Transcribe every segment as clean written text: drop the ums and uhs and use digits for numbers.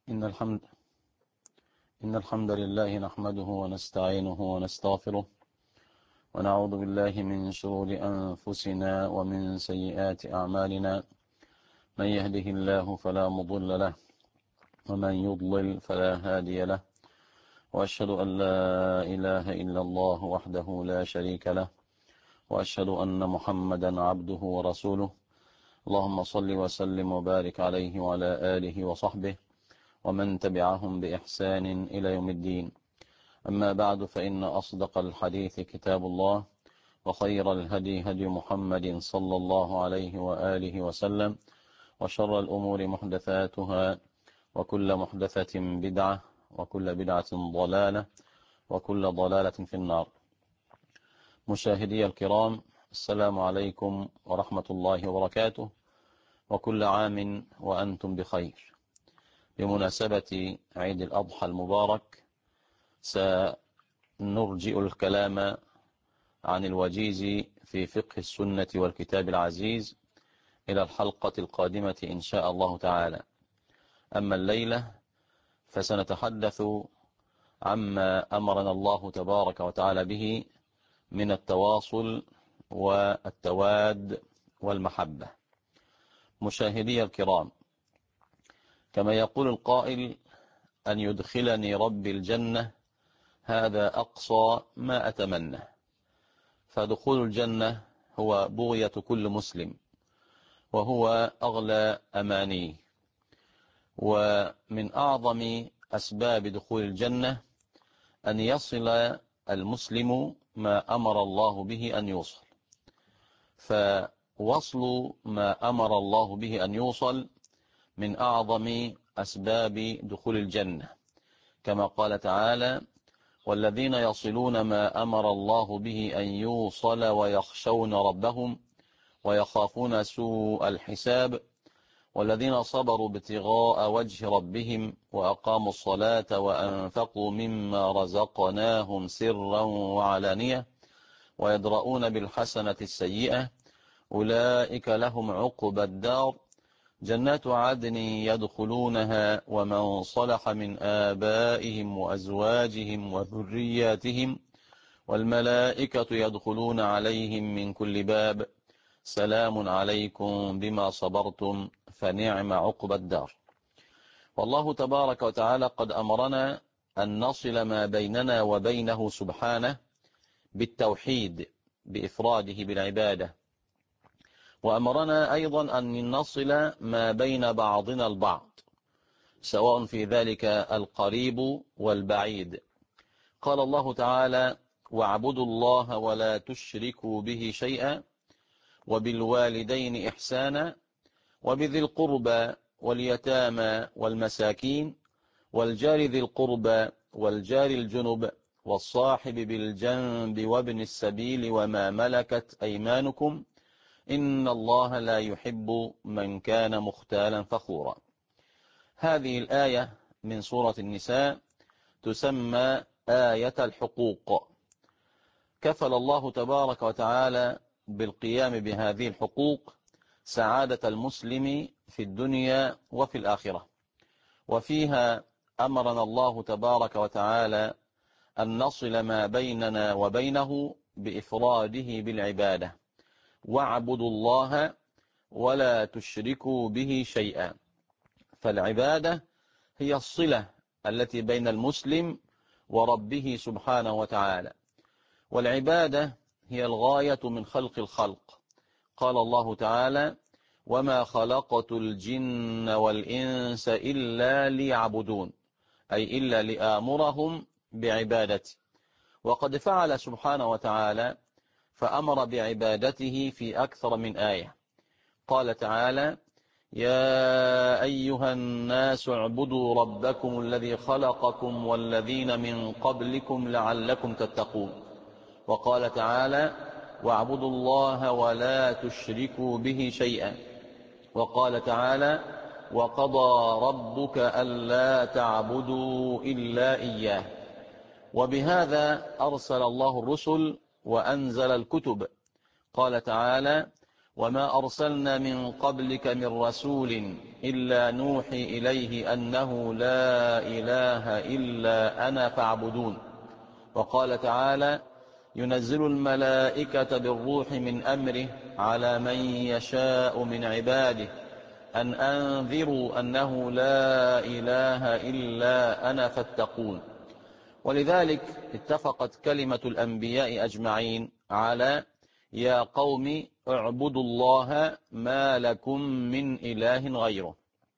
إن الحمد إن الحمد لله نحمده ونستعينه ونستغفره ونعوذ بالله من شرور أنفسنا ومن سيئات أعمالنا. من يهده الله فلا مضل له ومن يضلل فلا هادي له، وأشهد أن لا إله إلا الله وحده لا شريك له، وأشهد أن محمدا عبده ورسوله. اللهم صل وسلم وبارك عليه وعلى آله وصحبه ومن تبعهم بإحسان إلى يوم الدين. أما بعد، فإن أصدق الحديث كتاب الله، وخير الهدي هدي محمد صلى الله عليه وآله وسلم، وشر الأمور محدثاتها، وكل محدثة بدعة، وكل بدعة ضلالة، وكل ضلالة في النار. مشاهدي الكرام، السلام عليكم ورحمة الله وبركاته، وكل عام وأنتم بخير. بمناسبة عيد الأضحى المبارك سنرجئ الكلام عن الوجيز في فقه السنة والكتاب العزيز إلى الحلقة القادمة إن شاء الله تعالى. أما الليلة فسنتحدث عما أمرنا الله تبارك وتعالى به من التواصل والتواد والمحبة. مشاهدي الكرام، كما يقول القائل: أن يدخلني ربي الجنة هذا أقصى ما أتمنى. فدخول الجنة هو بغية كل مسلم، وهو أغلى أماني. ومن أعظم أسباب دخول الجنة أن يصل المسلم ما أمر الله به أن يوصل. فوصل ما أمر الله به أن يوصل من أعظم أسباب دخول الجنة، كما قال تعالى: والذين يصلون ما أمر الله به أن يوصل ويخشون ربهم ويخافون سوء الحساب والذين صبروا ابتغاء وجه ربهم وأقاموا الصلاة وأنفقوا مما رزقناهم سرا وعلانية ويدرؤون بالحسنة السيئة أولئك لهم عقبى الدار جنات عدن يدخلونها ومن صلح من آبائهم وأزواجهم وذرياتهم والملائكة يدخلون عليهم من كل باب سلام عليكم بما صبرتم فنعم عقبى الدار. والله تبارك وتعالى قد أمرنا أن نصل ما بيننا وبينه سبحانه بالتوحيد بإفراده بالعبادة، وأمرنا أيضا أن نصل ما بين بعضنا البعض سواء في ذلك القريب والبعيد. قال الله تعالى: واعبدوا الله ولا تشركوا به شيئا وبالوالدين إحسانا وبذي القربى واليتامى والمساكين والجار ذي القربى والجار الجنب والصاحب بالجنب وابن السبيل وما ملكت أيمانكم إن الله لا يحب من كان مختالا فخورا. هذه الآية من سورة النساء تسمى آية الحقوق. كفل الله تبارك وتعالى بالقيام بهذه الحقوق سعادة المسلم في الدنيا وفي الآخرة، وفيها أمرنا الله تبارك وتعالى أن نصل ما بيننا وبينه بإفراده بالعبادة. واعبدوا الله ولا تشركوا به شيئا. فالعبادة هي الصلة التي بين المسلم وربه سبحانه وتعالى، والعبادة هي الغاية من خلق الخلق. قال الله تعالى: وما خلقت الجن والإنس إلا ليعبدون، أي إلا لآمرهم بعبادتي. وقد فعل سبحانه وتعالى فأمر بعبادته في أكثر من آية. قال تعالى: يا أيها الناس اعبدوا ربكم الذي خلقكم والذين من قبلكم لعلكم تتقون. وقال تعالى: واعبدوا الله ولا تشركوا به شيئا. وقال تعالى: وقضى ربك ألا تعبدوا إلا إياه. وبهذا أرسل الله الرسل وأنزل الكتب. قال تعالى: وما أرسلنا من قبلك من رسول إلا نوحي إليه أنه لا إله إلا أنا فاعبدون. وقال تعالى: ينزل الملائكة بالروح من أمره على من يشاء من عباده أن أنذروا أنه لا إله إلا أنا فاتقون. ولذلك اتفقت كلمة الأنبياء أجمعين على: يا قوم اعبدوا الله ما لكم من إله غيره.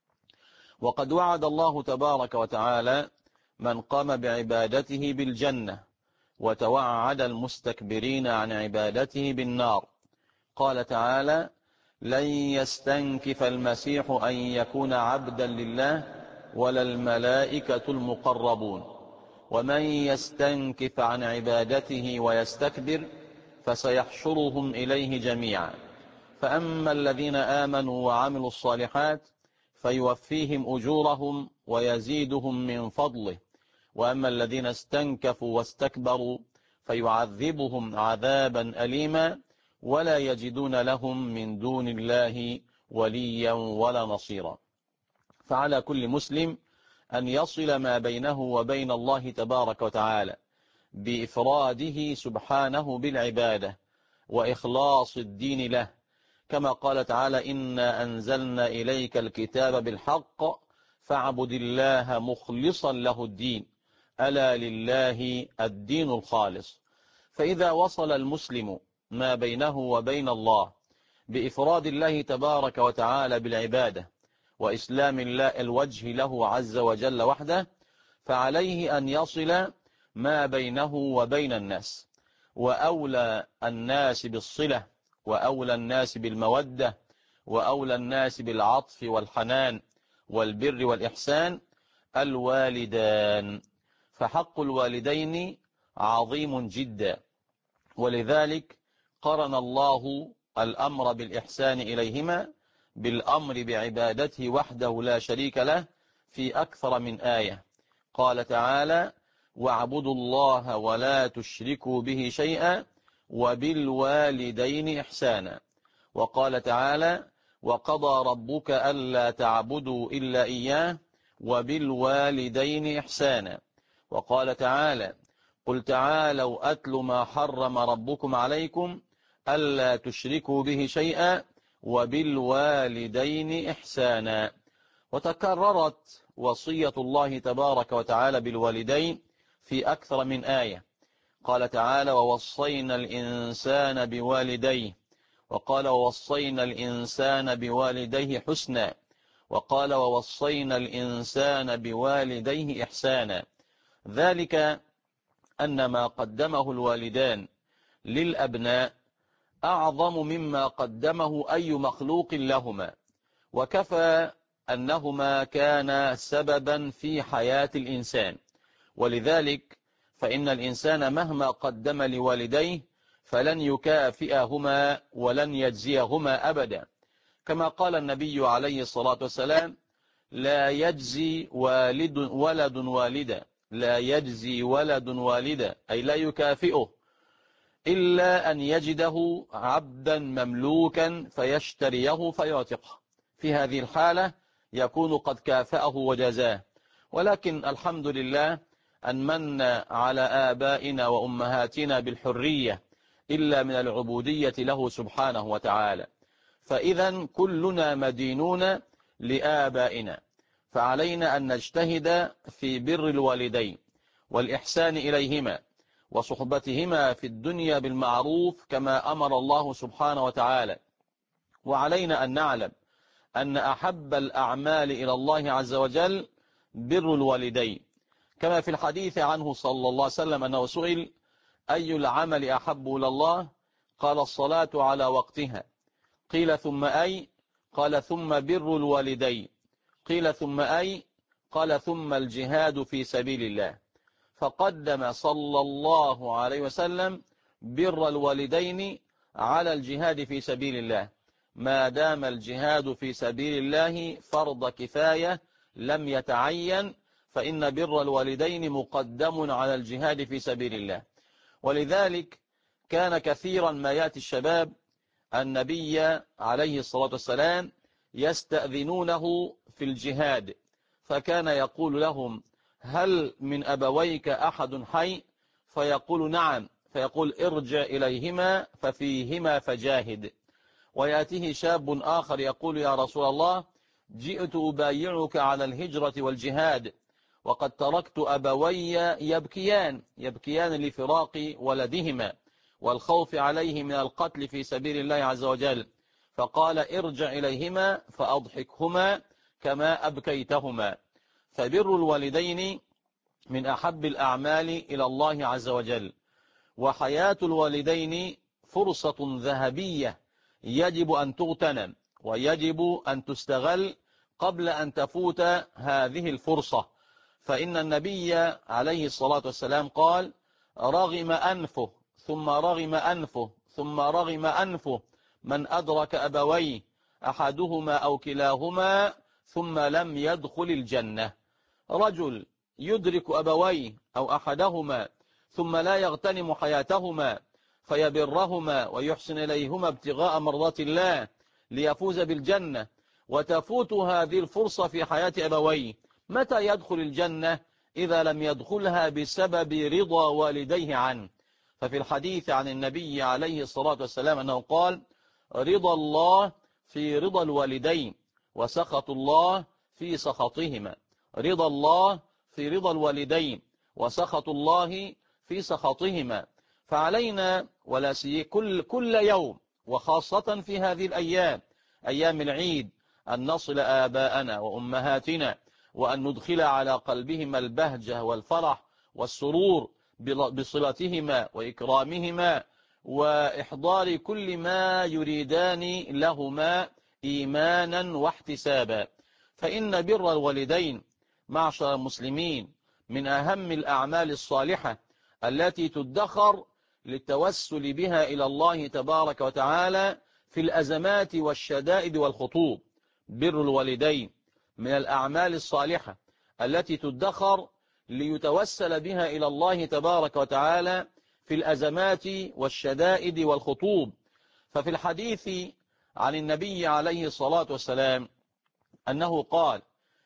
وقد وعد الله تبارك وتعالى من قام بعبادته بالجنة، وتوعد المستكبرين عن عبادته بالنار. قال تعالى: لن يستنكف المسيح أن يكون عبدا لله ولا الملائكة المقربون، ومن يستنكف عن عبادته ويستكبر فسيحشرهم إليه جميعا. فأما الذين آمنوا وعملوا الصالحات فيوفيهم أجورهم ويزيدهم من فضله، وأما الذين استنكفوا واستكبروا فيعذبهم عذابا أليما ولا يجدون لهم من دون الله وليا ولا نصيرا. فعلى كل مسلم أن يصل ما بينه وبين الله تبارك وتعالى بإفراده سبحانه بالعبادة وإخلاص الدين له، كما قال تعالى: إنا أنزلنا إليك الكتاب بالحق فاعبد الله مخلصا له الدين ألا لله الدين الخالص. فإذا وصل المسلم ما بينه وبين الله بإفراد الله تبارك وتعالى بالعبادة وإسلام الله الوجه له عز وجل وحده، فعليه أن يصل ما بينه وبين الناس، وأولى الناس بالصلة وأولى الناس بالمودة وأولى الناس بالعطف والحنان والبر والإحسان الوالدان. فحق الوالدين عظيم جدا، ولذلك قرن الله الأمر بالإحسان إليهما بالأمر بعبادته وحده لا شريك له في أكثر من آية. قال تعالى: واعبدوا الله ولا تشركوا به شيئا وبالوالدين إحسانا. وقال تعالى: وقضى ربك ألا تعبدوا إلا إياه وبالوالدين إحسانا. وقال تعالى: قل تعالوا أتل ما حرم ربكم عليكم ألا تشركوا به شيئا وبالوالدين إحسانا. وتكررت وصية الله تبارك وتعالى بالوالدين في أكثر من آية. قال تعالى: ووصينا الإنسان بوالديه. وقال: ووصينا الإنسان بوالديه حسنا. وقال: ووصينا الإنسان بوالديه إحسانا. ذلك أن ما قدمه الوالدان للأبناء أعظم مما قدمه أي مخلوق لهما، وكفى أنهما كانا سببا في حياة الإنسان. ولذلك فإن الإنسان مهما قدم لوالديه فلن يكافئهما ولن يجزيهما أبدا، كما قال النبي عليه الصلاة والسلام: لا يجزي ولد والدا، لا يجزي ولد والدا، أي لا يكافئه إلا أن يجده عبدا مملوكا فيشتريه فيعتقه. في هذه الحالة يكون قد كافأه وجزاه. ولكن الحمد لله أن من على آبائنا وأمهاتنا بالحرية إلا من العبودية له سبحانه وتعالى. فإذا كلنا مدينون لآبائنا، فعلينا أن نجتهد في بر الوالدين والإحسان إليهما وصحبتهما في الدنيا بالمعروف كما أمر الله سبحانه وتعالى. وعلينا أن نعلم أن أحب الأعمال إلى الله عز وجل بر الوالدين، كما في الحديث عنه صلى الله عليه وسلم أنه سئل: أي العمل أحب إلى الله؟ قال: الصلاة على وقتها. قيل: ثم أي؟ قال: ثم بر الوالدين. قيل: ثم أي؟ قال: ثم الجهاد في سبيل الله. فقدم صلى الله عليه وسلم بر الوالدين على الجهاد في سبيل الله، ما دام الجهاد في سبيل الله فرض كفاية لم يتعين، فإن بر الوالدين مقدم على الجهاد في سبيل الله. ولذلك كان كثيرا ما يأتي الشباب النبي عليه الصلاة والسلام يستأذنونه في الجهاد، فكان يقول لهم: هل من أبويك أحد حي؟ فيقول: نعم. فيقول: ارجع إليهما ففيهما فجاهد. ويأتيه شاب آخر يقول: يا رسول الله، جئت أبايعك على الهجرة والجهاد، وقد تركت أبوي يبكيان لفراق ولدهما والخوف عليه من القتل في سبيل الله عز وجل. فقال: ارجع إليهما فأضحكهما كما أبكيتهما. فبر الوالدين من أحب الأعمال إلى الله عز وجل، وحياة الوالدين فرصة ذهبية يجب أن تغتنم ويجب أن تستغل قبل أن تفوت هذه الفرصة. فإن النبي عليه الصلاة والسلام قال: رغم أنفه ثم رغم أنفه ثم رغم أنفه من أدرك أبويه أحدهما أو كلاهما ثم لم يدخل الجنة. رجل يدرك أبويه أو أحدهما ثم لا يغتنم حياتهما فيبرهما ويحسن إليهما ابتغاء مرضات الله ليفوز بالجنة، وتفوت هذه الفرصة في حياة أبويه. متى يدخل الجنة إذا لم يدخلها بسبب رضا والديه عنه؟ ففي الحديث عن النبي عليه الصلاة والسلام أنه قال: رضا الله في رضا الوالدين، وسخط الله في سخطهما. رضا الله في رضا الوالدين، وسخط الله في سخطهما. فعلينا ولا كل يوم، وخاصة في هذه الأيام، أيام العيد، أن نصل آباءنا وأمهاتنا، وأن ندخل على قلبهما البهجة والفرح والسرور بصلتهما وإكرامهما وإحضار كل ما يريدان لهما إيمانا واحتسابا. فإن بر الوالدين معشر المسلمين من أهم الأعمال الصالحة التي تدخر للتوسل بها إلى الله تبارك وتعالى في الأزمات والشدائد والخطوب. بر الوالدين من الأعمال الصالحة التي تدخر ليتوسل بها إلى الله تبارك وتعالى في الأزمات والشدائد والخطوب. ففي الحديث عن النبي عليه الصلاة والسلام أنه قال: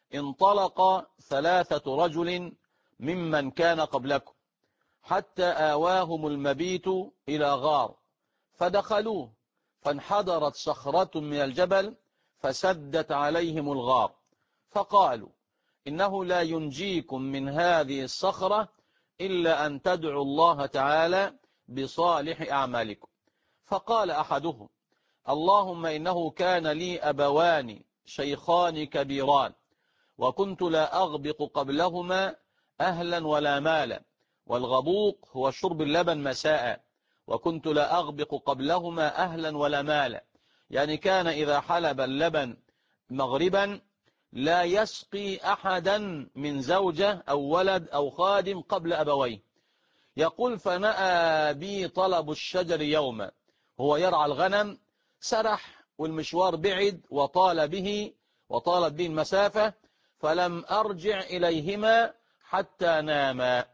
انطلق 3 رجل ممن كان قبلكم حتى آواهم المبيت إلى غار، فدخلوه، فانحدرت صخرة من الجبل فسدت عليهم الغار، فقالوا: إنه لا ينجيكم من هذه الصخرة إلا أن تدعوا الله تعالى بصالح أعمالكم. فقال أحدهم: اللهم إنه كان لي أبوان شيخان كبيران، وكنت لا أغبق قبلهما أهلا ولا مالا، والغبوق هو شرب اللبن مساء، وكنت لا أغبق قبلهما أهلا ولا مالا، يعني كان إذا حلب اللبن مغربا لا يسقي أحدا من زوجة أو ولد أو خادم قبل أبويه. يقول: فنأى بي طلب الشجر يوما، هو يرعى الغنم، سرح والمشوار بعد وطالت به المسافة، فلم أرجع إليهما حتى ناما.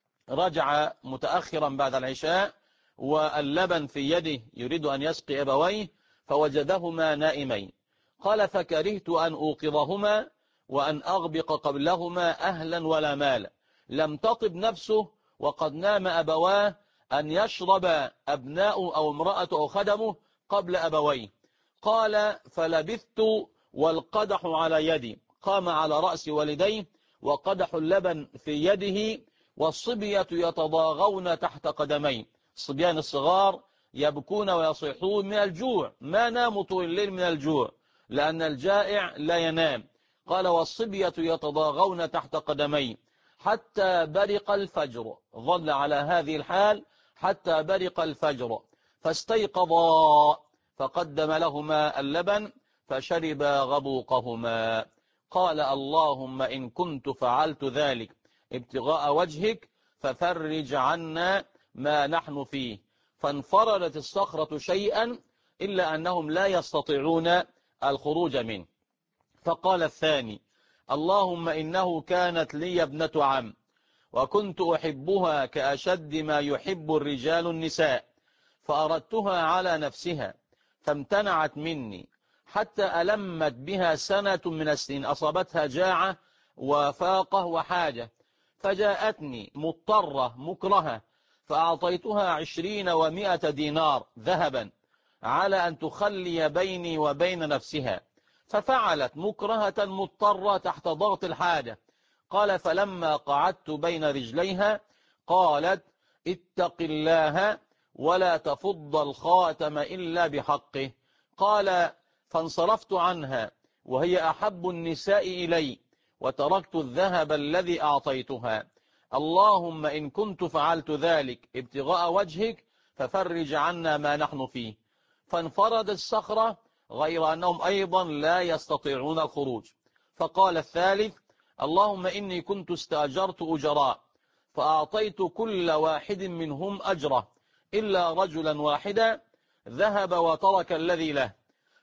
رجع متأخرا بعد العشاء واللبن في يده يريد أن يسقي أبويه، فوجدهما نائمين. قال: فكرهت أن أوقظهما وأن أغبق قبلهما أهلا ولا مالا، لم تطب نفسه وقد نام أبواه أن يشرب أبناء أو امرأة أو خدمه قبل أبويه. قال: فلبثت والقدح على يدي، قام على رأس والديه وقدح اللبن في يده، والصبية يتضاغون تحت قدميه، الصبيان الصغار يبكون ويصيحون من الجوع، ما ناموا طول الليل من الجوع لأن الجائع لا ينام. قال: والصبية يتضاغون تحت قدميه حتى برق الفجر، ظل على هذه الحال حتى برق الفجر، فاستيقظا فقدم لهما اللبن فشربا غبوقهما. قال: اللهم إن كنت فعلت ذلك ابتغاء وجهك ففرج عنا ما نحن فيه. فانفردت الصخرة شيئا إلا أنهم لا يستطيعون الخروج منه. فقال الثاني: اللهم إنه كانت لي ابنة عم، وكنت أحبها كأشد ما يحب الرجال النساء، فأردتها على نفسها، فامتنعت مني حتى ألمت بها سنة من السنين، أصابتها جاعة وفاقة وحاجة، فجاءتني مضطرة مكرهة فأعطيتها 20 و100 دينار ذهبا على أن تخلي بيني وبين نفسها، ففعلت مكرهة مضطرة تحت ضغط الحاجة. قال فلما قعدت بين رجليها قالت اتق الله ولا تفض الخاتم إلا بحقه. قال فانصرفت عنها وهي أحب النساء إلي وتركت الذهب الذي أعطيتها. اللهم إن كنت فعلت ذلك ابتغاء وجهك ففرج عنا ما نحن فيه. فانفرد الصخرة غير أنهم أيضا لا يستطيعون الخروج. فقال الثالث اللهم إني كنت استأجرت أجراء فأعطيت كل واحد منهم أجره إلا رجلا واحدا ذهب وترك الذي له،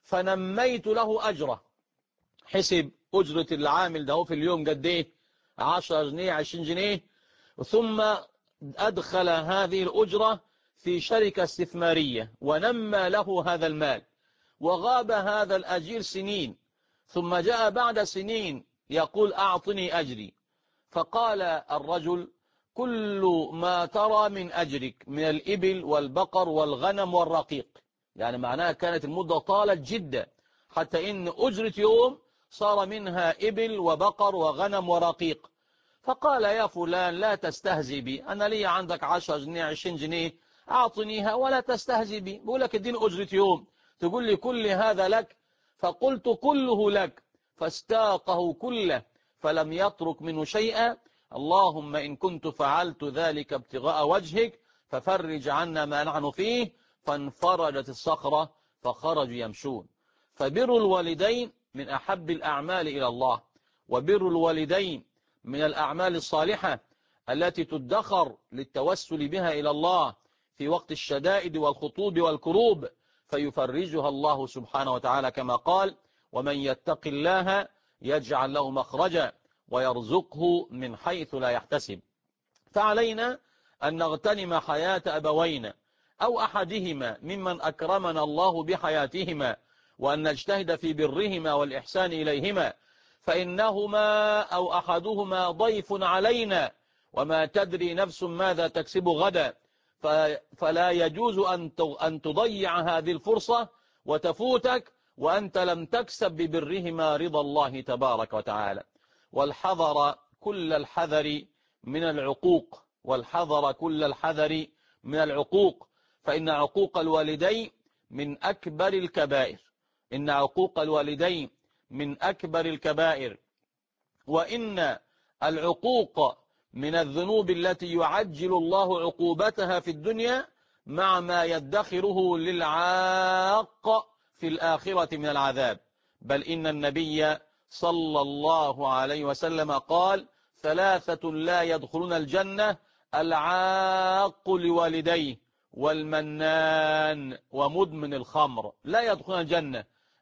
فنميت له أجره. حسب أجرة العامل ده في اليوم قد ايه؟ 10 جنيه 20 جنيه، ثم أدخل هذه الأجرة في شركة استثمارية ونمى له هذا المال، وغاب هذا الأجير سنين، ثم جاء بعد سنين يقول أعطني أجري. فقال الرجل كل ما ترى من أجرك من الإبل والبقر والغنم والرقيق، يعني معناها كانت المدة طالت جدا حتى إن أجرة يوم صار منها إبل وبقر وغنم ورقيق. فقال يا فلان لا تستهزي بي، أنا لي عندك 10 جنيه 20 جنيه أعطنيها ولا تستهزي بي، بقول لك اديني أجرة يوم تقول لي كل هذا لك؟ فقلت كله لك، فاستاقه كله فلم يترك منه شيئا. اللهم إن كنت فعلت ذلك ابتغاء وجهك ففرج عنا ما نحن فيه. فانفرجت الصخرة فخرجوا يمشون. فبر الوالدين من أحب الأعمال إلى الله، وبر الوالدين من الأعمال الصالحة التي تدخر للتوسل بها إلى الله في وقت الشدائد والخطوب والكروب فيفرجها الله سبحانه وتعالى، كما قال ومن يتق الله يجعل له مخرجا ويرزقه من حيث لا يحتسب. فعلينا أن نغتنم حياة أبوينا أو أحدهما ممن أكرمنا الله بحياتهما، وأن نجتهد في برهما والإحسان إليهما، فإنهما أو أحدهما ضيف علينا وما تدري نفس ماذا تكسب غدا، فلا يجوز أن تضيع هذه الفرصة وتفوتك وأنت لم تكسب ببرهما رضا الله تبارك وتعالى. والحذر كل الحذر من العقوق، والحذر كل الحذر من العقوق، فإن عقوق الوالدين من أكبر الكبائر، إن عقوق الوالدين من أكبر الكبائر، وإن العقوق من الذنوب التي يعجل الله عقوبتها في الدنيا مع ما يدخره للعاق في الآخرة من العذاب. بل إن النبي صلى الله عليه وسلم قال 3 لا يدخلون الجنة: العاق لوالديه والمنان ومدمن الخمر لا يدخلون الجنة.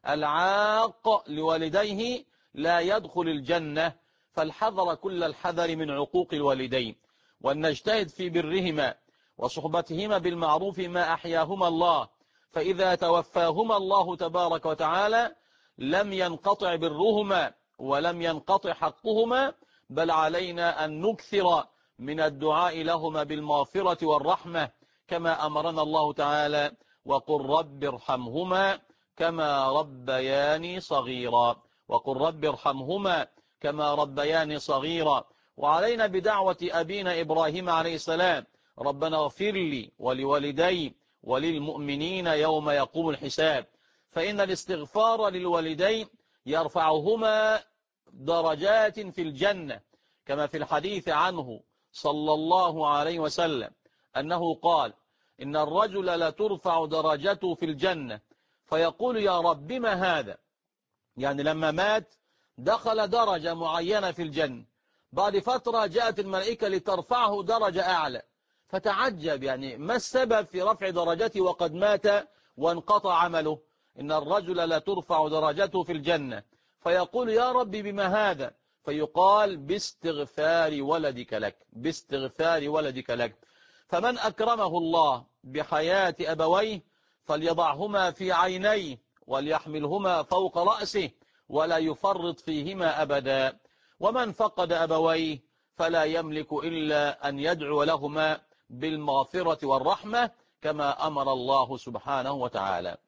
العاق لوالديه لا يدخل الجنة. فالحذر كل الحذر من عقوق الوالدين، وأن نجتهد في برهما وصحبتهما بالمعروف ما أحياهما الله، فإذا توفاهما الله تبارك وتعالى لم ينقطع برهما ولم ينقطع حقهما، بل علينا أن نكثر من الدعاء لهما بالمغفرة والرحمة، كما أمرنا الله تعالى وقل رب ارحمهما كما ربياني صغيرا، وقل رب ارحمهما كما ربياني صغيرا. وعلينا بدعوة أبينا إبراهيم عليه السلام: ربنا اغفر لي ولوالدي وللمؤمنين يوم يقوم الحساب. فإن الاستغفار للوالدين يرفعهما درجات في الجنة، كما في الحديث عنه صلى الله عليه وسلم أنه قال: إن الرجل لترفع درجته في الجنة فيقول يا رب ما هذا؟ يعني لما مات دخل درجة معينة في الجنة، بعد فترة جاءت الملائكة لترفعه درجة أعلى، فتعجب يعني ما السبب في رفع درجته وقد مات وانقطع عمله؟ إن الرجل لترفع درجته في الجنة فيقول يا رب بما هذا؟ فيقال باستغفار ولدك لك، باستغفار ولدك لك. فمن أكرمه الله بحياة أبويه فليضعهما في عينيه وليحملهما فوق رأسه ولا يفرط فيهما أبدا. ومن فقد أبويه فلا يملك إلا أن يدعو لهما بالمغفرة والرحمة كما أمر الله سبحانه وتعالى.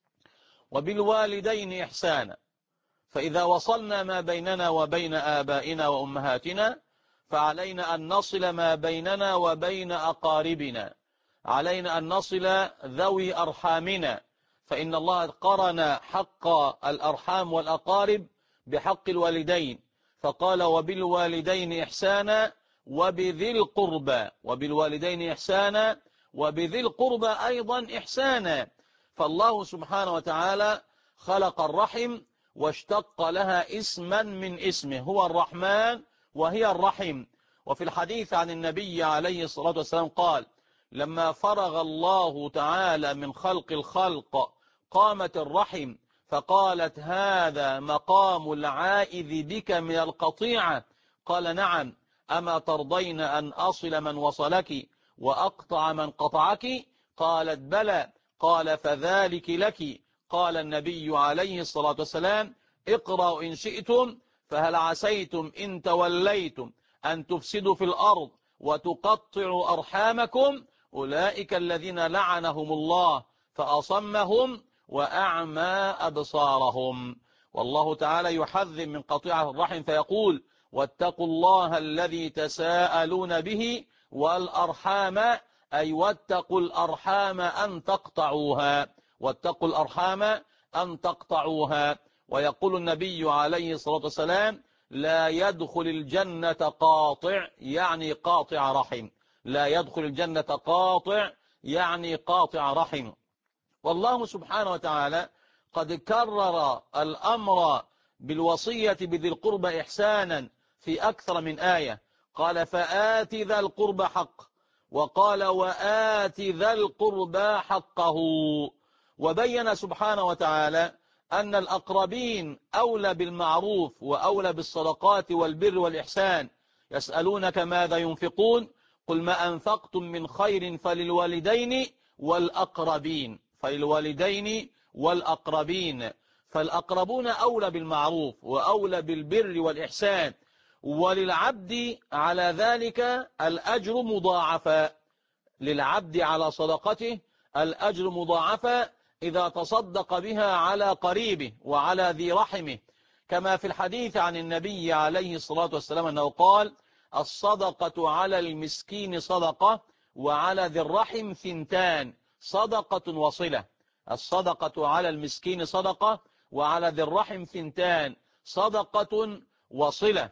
وبالوالدين إحسانا، فإذا وصلنا ما بيننا وبين آبائنا وأمهاتنا فعلينا أن نصل ما بيننا وبين أقاربنا، علينا أن نصل ذوي أرحامنا، فإن الله قرن حق الأرحام والأقارب بحق الوالدين، فقال وبالوالدين إحسانا وبذي القربى، وبالوالدين إحسانا وبذي القربى أيضا إحسانا. فالله سبحانه وتعالى خلق الرحم واشتق لها اسما من اسمه، هو الرحمن وهي الرحم. وفي الحديث عن النبي عليه الصلاة والسلام قال لما فرغ الله تعالى من خلق الخلق قامت الرحم فقالت هذا مقام العائذ بك من القطيعة، قال نعم، أما ترضين أن أصل من وصلك وأقطع من قطعك؟ قالت بلى، قال فذلك لك. قال النبي عليه الصلاة والسلام اقرأوا إن شئتم فهل عسيتم إن توليتم أن تفسدوا في الأرض وتقطعوا أرحامكم، أولئك الذين لعنهم الله فأصمهم وأعمى أبصارهم. والله تعالى يحذر من قطيعة الرحم فيقول واتقوا الله الذي تساءلون به والأرحام، أي واتقوا الأرحام أن تقطعوها، واتقوا الأرحام أن تقطعوها. ويقول النبي عليه الصلاة والسلام لا يدخل الجنة قاطع، يعني قاطع رحم، لا يدخل الجنة قاطع يعني قاطع رحم. والله سبحانه وتعالى قد كرر الأمر بالوصية بذي القربى إحسانا في أكثر من آية، قال فآت ذا القربى حق، وقال وآت ذا القربى حقه. وبين سبحانه وتعالى أن الأقربين أولى بالمعروف وأولى بالصدقات والبر والإحسان. يسألونك ماذا ينفقون قل ما أنفقتم من خير فللوالدين والأقربين، فللوالدين والأقربين، فالأقربون أولى بالمعروف وأولى بالبر والإحسان، وللعبد على ذلك الأجر مضاعفا، للعبد على صدقته الأجر مضاعفا إذا تصدق بها على قريبه وعلى ذي رحمه، كما في الحديث عن النبي عليه الصلاة والسلام أنه قال الصدقة على المسكين صدقة وعلى ذي الرحم ثنتان، صدقة وصلة. الصدقة على المسكين صدقة وعلى ذي الرحم ثنتان، صدقة وصلة.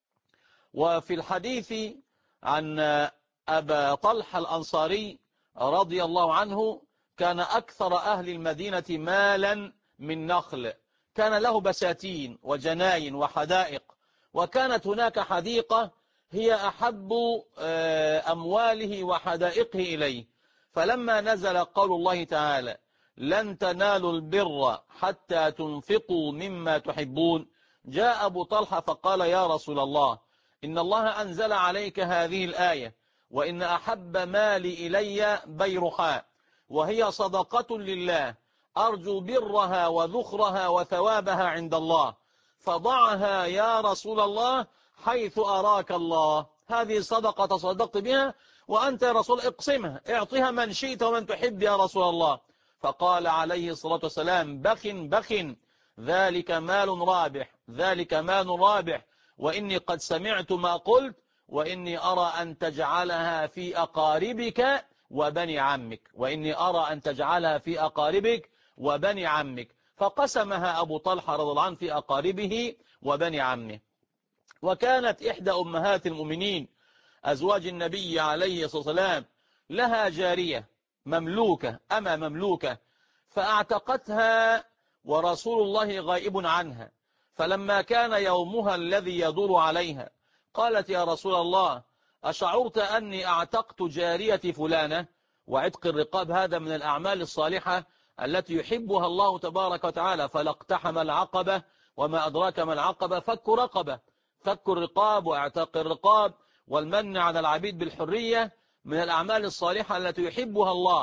وفي الحديث عن أبا طلحة الأنصاري رضي الله عنه كان أكثر أهل المدينة مالا من نخل، كان له بساتين وجناين وحدائق، وكانت هناك حديقة هي أحب أمواله وحدائقه إليه. فلما نزل قول الله تعالى لن تنالوا البر حتى تنفقوا مما تحبون، جاء أبو طلحة فقال يا رسول الله إن الله أنزل عليك هذه الآية وإن أحب مالي إلي بيرحاء، وهي صدقة لله أرجو برها وذخرها وثوابها عند الله، فضعها يا رسول الله حيث أراك الله. هذه صدقة تصدقت بها وأنت يا رسول اقسمها، اعطها من شئت ومن تحب يا رسول الله. فقال عليه الصلاة والسلام بخ بخ، ذلك مال رابح، ذلك مال رابح، وإني قد سمعت ما قلت وإني أرى أن تجعلها في أقاربك وبني عمك، وإني أرى أن تجعلها في أقاربك وبني عمك. فقسمها أبو طلحة رضي الله عنه في أقاربه وبني عمه. وكانت إحدى أمهات المؤمنين أزواج النبي عليه الصلاة والسلام لها جارية مملوكة، أما مملوكة، فأعتقتها ورسول الله غائب عنها، فلما كان يومها الذي يدور عليها قالت يا رسول الله أشعرت أني أعتقت جاريتي فلانة؟ وعتق الرقاب هذا من الأعمال الصالحة التي يحبها الله تبارك وتعالى. فلاقتحم العقبة، وما أدراك ما العقبة، فك رقبة، فك الرقاب واعتاق الرقاب والمن على العبيد بالحرية من الأعمال الصالحة التي يحبها الله.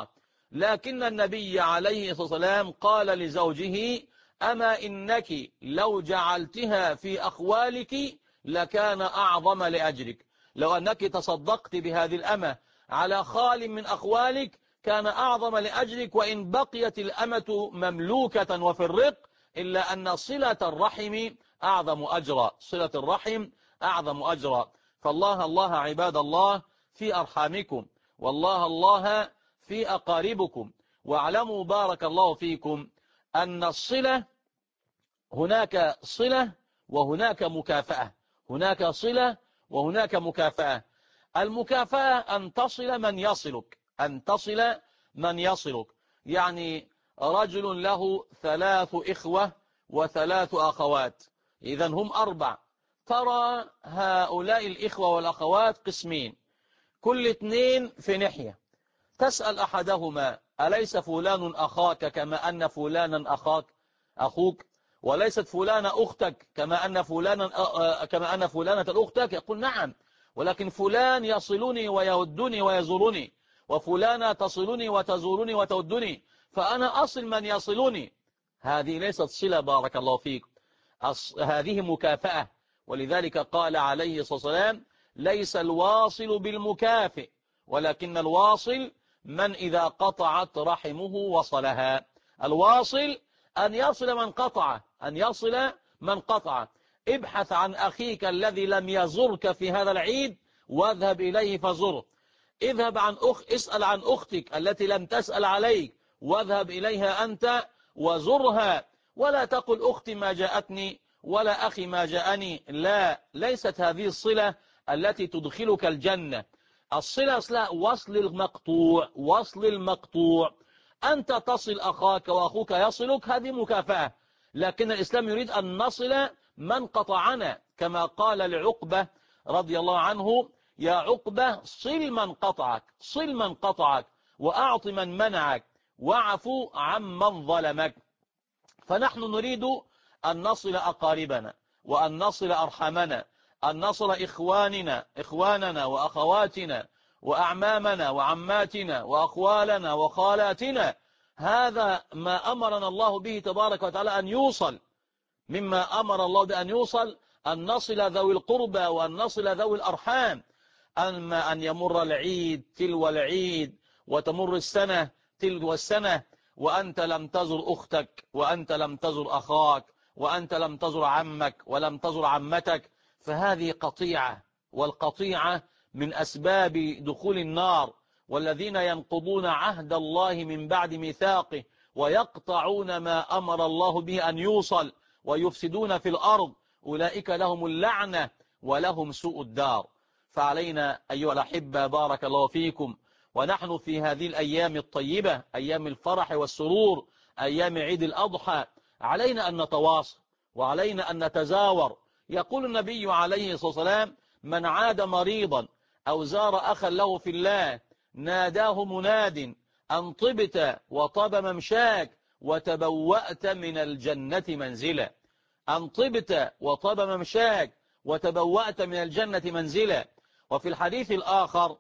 لكن النبي عليه الصلاة والسلام قال لزوجه: أما إنك لو جعلتها في أخوالك لكان أعظم لأجرك. لو أنك تصدقت بهذه الأمة على خال من أخوالك كان أعظم لأجرك، وإن بقيت الأمة مملوكة وفي الرق، إلا أن صلة الرحم أعظم أجرا. صلة الرحم أعظم أجرا. فالله الله عباد الله في أرحامكم، والله الله في أقاربكم. واعلموا بارك الله فيكم أن الصلة، هناك صلة وهناك مكافأة. هناك صلة وهناك مكافأة. المكافأة أن تصل من يصلك، أن تصل من يصلك. يعني رجل له 3 إخوة و3 أخوات، إذن هم 4. ترى هؤلاء الإخوة والأخوات قسمين، كل 2 في ناحية. تسأل أحدهما: أليس فلان أخاك كما أن فلانا أخوك؟ وليست فلانة أختك كما أن فلانة أختك؟ يقول: نعم، ولكن فلان يصلني ويودني ويزورني، وفلانة تصلني وتزورني وتودني، فأنا أصل من يصلني. هذه ليست صلة بارك الله فيك، هذه مكافأة. ولذلك قال عليه الصلاة والسلام: ليس الواصل بالمكافئ، ولكن الواصل من إذا قطعت رحمه وصلها. الواصل أن يصل من قطع، أن يصل من قطع. ابحث عن أخيك الذي لم يزرك في هذا العيد واذهب إليه فزره. اسأل عن أختك التي لم تسأل عليك واذهب إليها أنت وزرها. ولا تقل: أختي ما جاءتني ولا أخي ما جاءني. لا، ليست هذه الصلة التي تدخلك الجنة. الصلة أصلها وصل المقطوع، وصل المقطوع. أنت تصل أخاك وأخوك يصلك، هذه مكافأة. لكن الإسلام يريد أن نصل من قطعنا، كما قال لعقبة رضي الله عنه: يا عقبة صل من قطعك، صل من قطعك، وأعط من منعك، واعفو عمن ظلمك. فنحن نريد أن نصل أقاربنا، وأن نصل أرحامنا، أن نصل إخواننا وأخواتنا وأعمامنا وعماتنا وأخوالنا وخالاتنا. هذا ما أمرنا الله به تبارك وتعالى أن يوصل. مما أمر الله بأن يوصل أن نصل ذوي القربى وأن نصل ذوي الأرحام. أما أن يمر العيد تلو العيد وتمر السنة تلو السنة وأنت لم تزر أختك، وأنت لم تزر أخاك، وأنت لم تزر عمك ولم تزر عمتك، فهذه قطيعة، والقطيعة من أسباب دخول النار. والذين ينقضون عهد الله من بعد ميثاقه ويقطعون ما أمر الله به أن يوصل ويفسدون في الأرض، أولئك لهم اللعنة ولهم سوء الدار. فعلينا أيها الأحبة بارك الله فيكم، ونحن في هذه الأيام الطيبة، أيام الفرح والسرور، أيام عيد الأضحى، علينا أن نتواصل وعلينا أن نتزاور. يقول النبي عليه الصلاة والسلام: من عاد مريضا أو زار أخا له في الله ناداه مناد أن طبت وطاب ممشاك وتبوأت من الجنة منزلا. أن طبت وطاب ممشاك وتبوأت من الجنة منزلا. وفي الحديث الآخر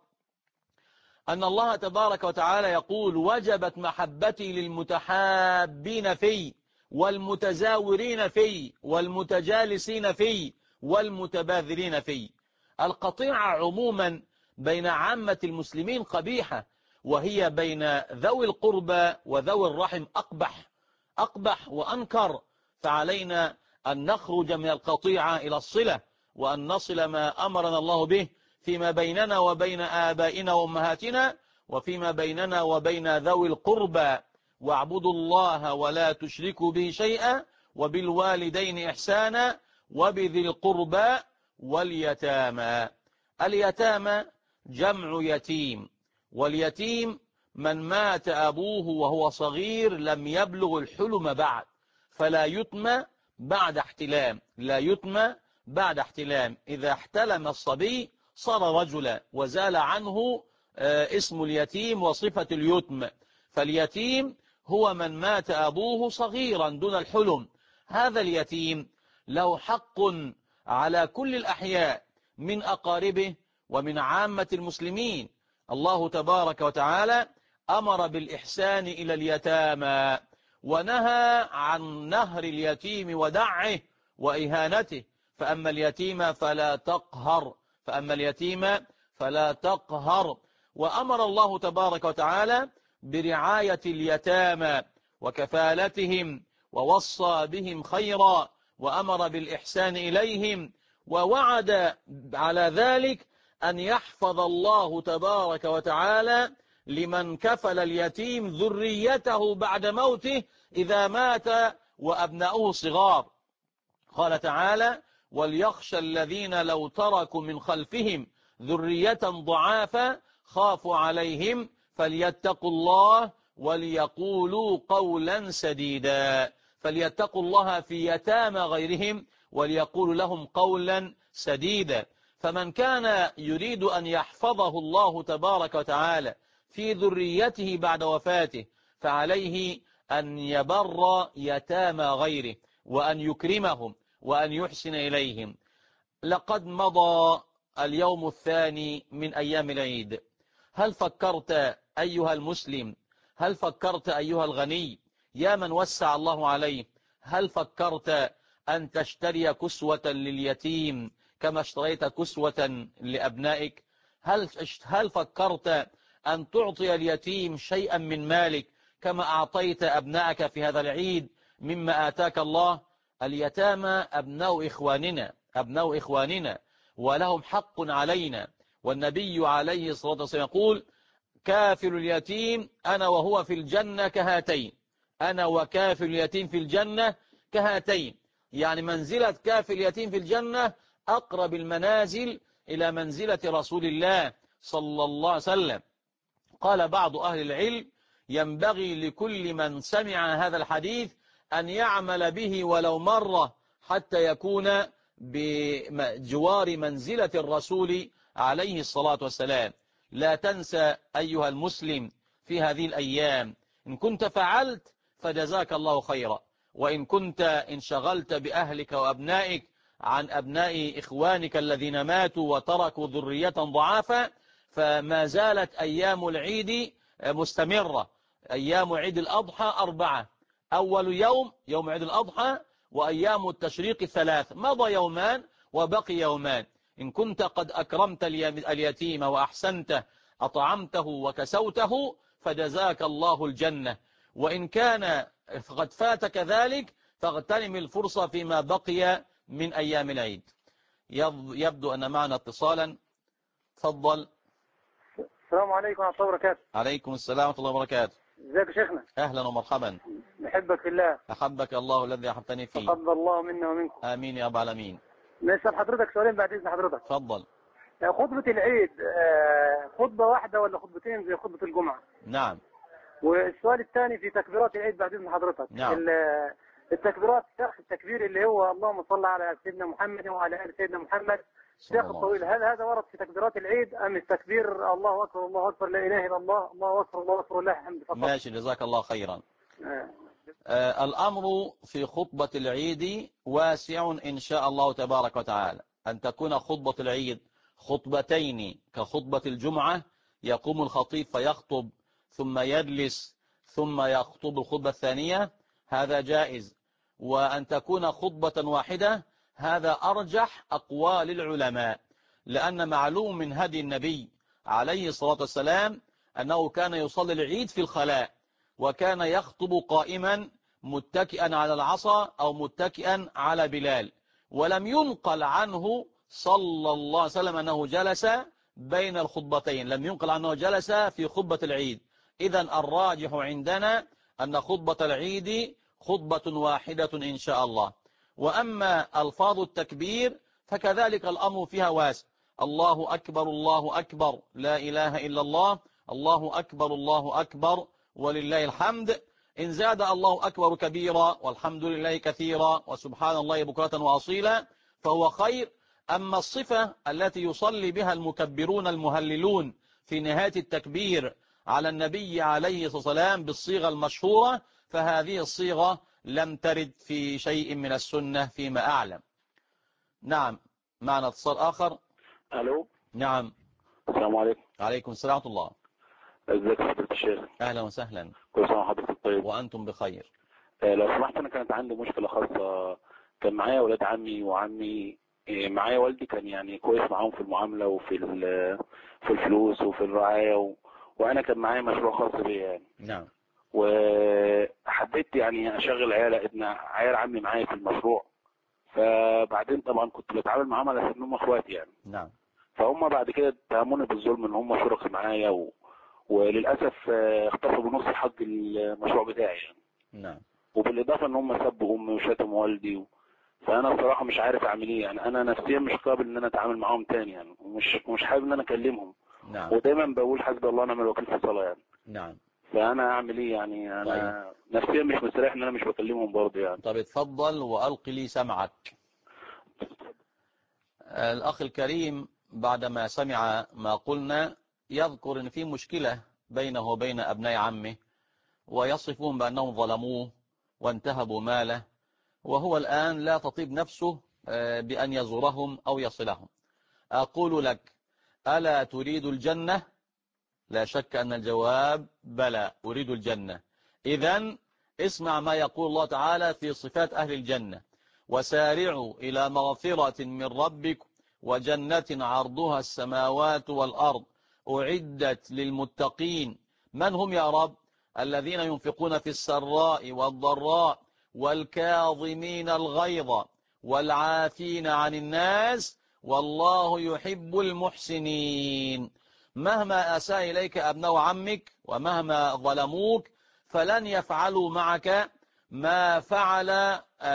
أن الله تبارك وتعالى يقول: وجبت محبتي للمتحابين في والمتزاورين في والمتجالسين في والمتباذلين في. القطيعة عموما بين عامة المسلمين قبيحة، وهي بين ذوي القربى وذوي الرحم أقبح وأنكر. فعلينا أن نخرج من القطيعة إلى الصلة، وأن نصل ما أمرنا الله به فيما بيننا وبين آبائنا وأمهاتنا، وفيما بيننا وبين ذوي القربى. واعبدوا الله ولا تشركوا به شيئا وبالوالدين إحسانا وبذي القربى واليتامى. اليتامى جمع يتيم، واليتيم من مات أبوه وهو صغير لم يبلغ الحلم بعد، فلا يتم بعد احتلام، لا يتم بعد احتلام. إذا احتلم الصبي صار رجلا وزال عنه اسم اليتيم وصفة اليتم. فاليتيم هو من مات أبوه صغيرا دون الحلم. هذا اليتيم له حق على كل الأحياء من أقاربه ومن عامة المسلمين. الله تبارك وتعالى أمر بالإحسان إلى اليتامى ونهى عن نهر اليتيم ودعه وإهانته. فأما اليتيم فلا تقهر، فأما اليتيم فلا تقهر. وأمر الله تبارك وتعالى برعاية اليتامى وكفالتهم، ووصى بهم خيرا، وأمر بالإحسان إليهم، ووعد على ذلك أن يحفظ الله تبارك وتعالى لمن كفل اليتيم ذريته بعد موته إذا مات وأبناؤه صغار. قال تعالى: وليخشى الذين لو تركوا من خلفهم ذرية ضعافا خافوا عليهم فليتقوا الله وليقولوا قولا سديدا. فليتقوا الله في يتامى غيرهم وليقولوا لهم قولا سديدا. فمن كان يريد أن يحفظه الله تبارك وتعالى في ذريته بعد وفاته فعليه أن يبر يتامى غيره وأن يكرمهم وأن يحسن إليهم. لقد مضى اليوم الثاني من أيام العيد. هل فكرت أيها المسلم، هل فكرت أيها الغني يا من وسع الله عليه، هل فكرت أن تشتري كسوة لليتيم كما اشتريت كسوة لأبنائك؟ هل فكرت أن تعطي اليتيم شيئا من مالك كما أعطيت أبنائك في هذا العيد مما آتاك الله؟ اليتامى أبناء إخواننا، أبناء إخواننا، ولهم حق علينا. والنبي عليه الصلاة والسلام يقول: كافل اليتيم أنا وهو في الجنة كهاتين، أنا وكافل اليتيم في الجنة كهاتين. يعني منزلة كافل اليتيم في الجنة أقرب المنازل إلى منزلة رسول الله صلى الله عليه وسلم. قال بعض أهل العلم: ينبغي لكل من سمع هذا الحديث أن يعمل به ولو مرة حتى يكون بجوار منزلة الرسول عليه الصلاة والسلام. لا تنسى أيها المسلم في هذه الأيام، إن كنت فعلت فجزاك الله خيرا، وإن كنت انشغلت بأهلك وأبنائك عن أبناء إخوانك الذين ماتوا وتركوا ذرية ضعافا فما زالت أيام العيد مستمرة. أيام عيد الأضحى 4: أول يوم عيد الأضحى، وأيام التشريق 3. مضى يومان وبقي يومان. إن كنت قد أكرمت اليتيم وأحسنته، أطعمته وكسوته، فجزاك الله الجنة. وإن كان قد فاتك ذلك فاغتنم الفرصة فيما بقي من أيام العيد. يبدو أن معنا اتصالا. تفضل. السلام عليكم ورحمة الله وبركاته. عليكم السلام ورحمة الله وبركاته. ازيك يا شيخنا؟ أهلا ومرحبا. نحبك في الله. أحبك الله الذي أحبتني فيه. تقبل الله منا ومنكم. آمين يا رب العالمين. نسأل حضرتك سؤالين بعد إذن حضرتك. تفضل. خطبة العيد خطبة واحدة ولا خطبتين زي خطبة الجمعة؟ نعم. والسؤال الثاني في تكبيرات العيد بعد إذن حضرتك. نعم. التكبيرات، التكبير اللي هو اللهم صل على سيدنا محمد وعلى آل سيدنا محمد، الشيخ الطويل، هل هذا ورد في تكبيرات العيد أم التكبير الله أكبر الله أكبر لا إله إلا الله الله أكبر الله أكبر الله الحمد فقط؟ ماشي، جزاك الله خيرا. الأمر في خطبة العيد واسع إن شاء الله تبارك وتعالى. أن تكون خطبة العيد خطبتين كخطبة الجمعة، يقوم الخطيب فيخطب ثم يجلس ثم يخطب الخطبة الثانية، هذا جائز. وأن تكون خطبة واحدة هذا أرجح أقوال العلماء، لأن معلوم من هدي النبي عليه الصلاة والسلام أنه كان يصلي العيد في الخلاء، وكان يخطب قائما متكئا على العصا أو متكئا على بلال، ولم ينقل عنه صلى الله عليه وسلم أنه جلس بين الخطبتين، لم ينقل عنه جلس في خطبة العيد. إذن الراجح عندنا أن خطبة العيد خطبة واحدة إن شاء الله. وأما ألفاظ التكبير فكذلك الأمر فيها واسع: الله أكبر الله أكبر لا إله إلا الله، الله أكبر الله أكبر ولله الحمد. إن زاد الله أكبر كبيرا والحمد لله كثيرا وسبحان الله بكرة وأصيلا فهو خير. أما الصفة التي يصلي بها المكبرون المهللون في نهاية التكبير على النبي عليه الصلاة والسلام بالصيغة المشهورة فهذه الصيغة لم ترد في شيء من السنة فيما أعلم. نعم. معنا اتصال آخر. الو. نعم. السلام عليكم. عليكم السلام ورحمة الله. ازيك يا فضيلة الشيخ؟ أهلا وسهلا. كل سنة وحضرتك طيب. وأنتم بخير. لو سمحت، انا كانت عندي مشكلة خاصة. كان معايا ولاد عمي وعمي. معايا والدي كان يعني كويس معاهم في المعاملة وفي في الفلوس وفي الرعاية وانا كان معايا مشروع خاص بيا يعني. نعم. وحبيت يعني اشغل عيال عمي معايا في المشروع. فبعدين طبعا كنت بتعامل معاهم على اساس انهم اخواتي يعني. نعم. فهم بعد كده اتهموني بالظلم ان هم شركاء معايا وللاسف اختصوا بنص حق المشروع بتاعي يعني. نعم. وبالاضافه ان هم سبوا امي وشتموا والدي فانا الصراحه مش عارف اعمل ايه يعني. انا نفسيا مش قابل ان انا اتعامل معاهم تاني يعني، ومش حابب ان انا اكلمهم. نعم. ودايما بقول حسبي الله ونعم الوكيل في الصلاه يعني. نعم. فانا اعمل ايه يعني؟ طيب. انا نفسيا مش مستريح ان انا مش بكلمهم برضه يعني. طب اتفضل وألقي لي سمعك. الأخ الكريم بعدما سمع ما قلنا يذكر أن في مشكلة بينه وبين أبناء عمه، ويصفون بأنهم ظلموه وانتهبوا ماله، وهو الآن لا تطيب نفسه بأن يزورهم أو يصلهم. أقول لك: ألا تريد الجنة؟ لا شك أن الجواب بلى، أريد الجنة. إذن اسمع ما يقول الله تعالى في صفات أهل الجنة: وسارعوا إلى مغفرة من ربكم وجنة عرضها السماوات والأرض أعدت للمتقين. من هم يا رب؟ الذين ينفقون في السراء والضراء والكاظمين الغيظ والعافين عن الناس والله يحب المحسنين. مهما أساء إليك أبناء عمك ومهما ظلموك فلن يفعلوا معك ما فعل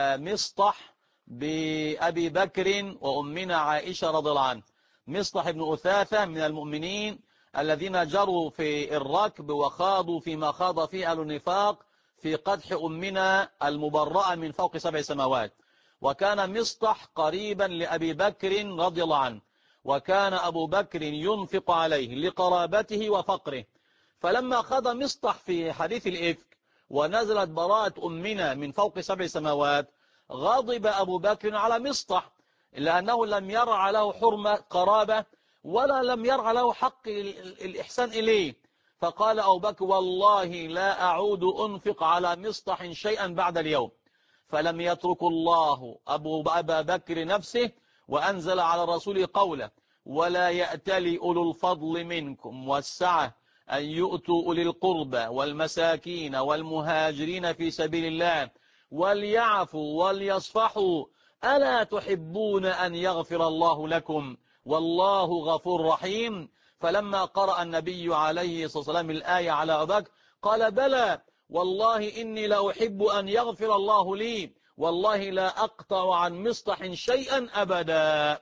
مصطح بأبي بكر وأمنا عائشة رضي الله عنه. مصطح بن أثاثة من المؤمنين الذين جروا في الركب وخاضوا فيما خاض فيه أهل النفاق في قدح أمنا المبرأة من فوق 7 سماوات. وكان مصطح قريبا لأبي بكر رضي الله عنه، وكان أبو بكر ينفق عليه لقرابته وفقره. فلما خاض مصطح في حديث الإفك ونزلت براءة أمنا من فوق 7 سماوات، غضب أبو بكر على مصطح لأنه لم يرع له حرمة قرابة ولا لم يرع له حق الإحسان إليه. فقال أبو بكر: والله لا أعود أنفق على مصطح شيئا بعد اليوم. فلم يترك الله أبا بكر نفسه وأنزل على الرسول قوله: ولا يأتلي أولو الفضل منكم والسعة أن يؤتوا أولي القربى والمساكين والمهاجرين في سبيل الله وليعفوا وليصفحوا ألا تحبون أن يغفر الله لكم والله غفور رحيم. فلما قرأ النبي عليه الصلاة والسلام الآية على أبي بكر قال: بلى والله إني لا أحب أن يغفر الله لي والله لا أقطع عن مصطح شيئا أبدا.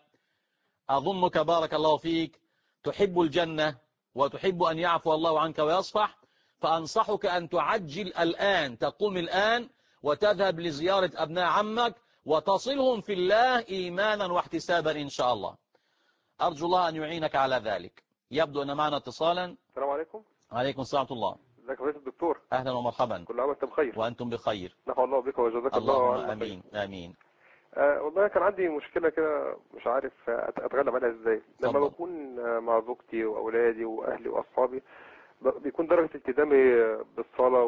أظنك بارك الله فيك تحب الجنة وتحب أن يعفو الله عنك ويصفح، فأنصحك أن تعجل الآن، تقوم الآن وتذهب لزيارة أبناء عمك وتصلهم في الله إيمانا واحتسابا إن شاء الله. أرجو الله أن يعينك على ذلك. يبدو أن معنا اتصالا. السلام عليكم. عليكم السلام ورحمة الله. ازيك يا فضيلة الدكتور؟ أهلا ومرحبا. كل عام وانت بخير. وأنتم بخير. نفع الله بك وجزاك الله اللهم عنا خير. آمين آمين. والله كان عندي مشكلة كده مش عارف اتغلب عليها ازاي. لما تفضل. بكون مع زوجتي واولادي واهلي واصحابي بيكون درجة التزامي بالصلاة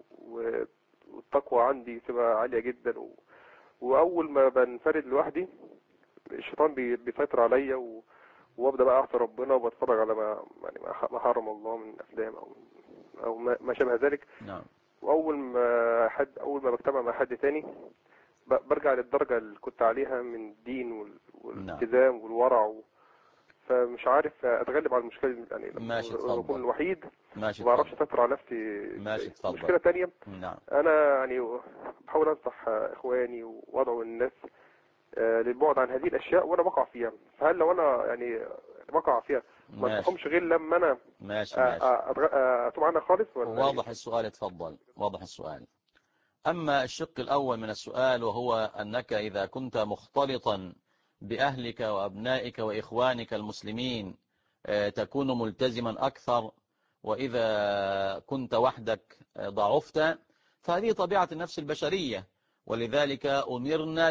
والتقوى عندي تبقى عالية جدا واول ما بنفرد لوحدي الشيطان بيسيطر عليا وابدا بقى اعصي ربنا وبتفرج على ما حرم الله من افلام او ما شابه ذلك. نعم. واول ما بجتمع مع حد تاني برجع للدرجة اللي كنت عليها من الدين والالتزام والورع فمش عارف اتغلب على المشكلة دي يعني ماشي لما بكون تفضل. الوحيد ماشي ما بعرفش تفضل. اسيطر على نفسي. ماشي تفضل. مشكلة تانية نعم. انا يعني بحاول انصح اخواني وادعو الناس للبعد عن هذه الاشياء وانا بقع فيها. فهل لو انا يعني بقع فيها ما انصحهمش غير لما انا ماشي اتوب عنها خالص ولا واضح السؤال. اتفضل. واضح السؤال. أما الشق الأول من السؤال وهو أنك إذا كنت مختلطا بأهلك وأبنائك وإخوانك المسلمين تكون ملتزما أكثر، وإذا كنت وحدك ضعفت، فهذه طبيعة النفس البشرية، ولذلك أمرنا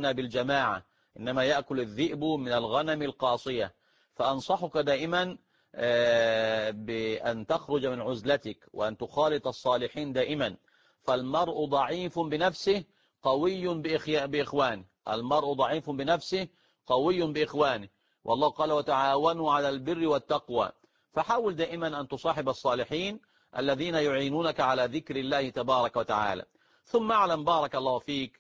بالجماعة إنما يأكل الذئب من الغنم القاصية. فأنصحك دائما بأن تخرج من عزلتك وأن تخالط الصالحين دائما. فالمرء ضعيف بنفسه قوي بإخوانه. المرء ضعيف بنفسه قوي بإخوانه. والله قال وتعاونوا على البر والتقوى. فحاول دائما أن تصاحب الصالحين الذين يعينونك على ذكر الله تبارك وتعالى. ثم اعلم بارك الله فيك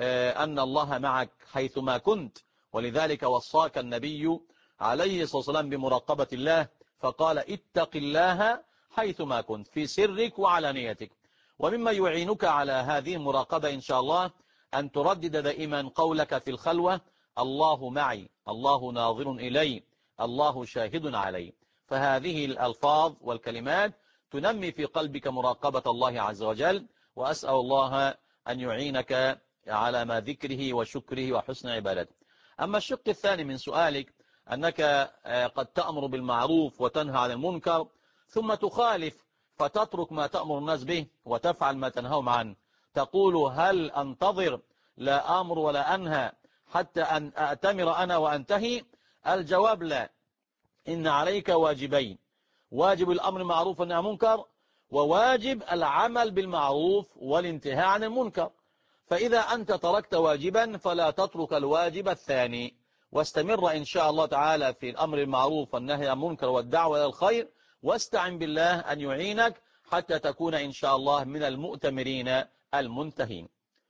أن الله معك حيثما كنت، ولذلك وصاك النبي عليه الصلاة والسلام بمراقبة الله، فقال اتق الله حيثما كنت في سرك وعلانيتك. ومما يعينك على هذه المراقبة إن شاء الله أن تردد دائما قولك في الخلوة الله معي، الله ناظر إلي، الله شاهد علي. فهذه الألفاظ والكلمات تنمي في قلبك مراقبة الله عز وجل، وأسأل الله أن يعينك على ما ذكره وشكره وحسن عبادته. أما الشق الثاني من سؤالك أنك قد تأمر بالمعروف وتنهى عن المنكر ثم تخالف فتترك ما تأمر الناس به وتفعل ما تنههم عنه. تقول هل أنتظر لا أمر ولا أنهى حتى أن أأتمر أنا وأنتهي؟ الجواب لا. إن عليك واجبين: واجب الأمر معروف والنهي عن المنكر، وواجب العمل بالمعروف والانتهاء عن المنكر. فإذا أنت تركت واجبا فلا تترك الواجب الثاني، واستمر إن شاء الله تعالى في الأمر المعروف والنهي عن المنكر والدعوة إلى الخير، واستعن بالله أن يعينك حتى تكون إن شاء الله من المؤتمرين المنتهين.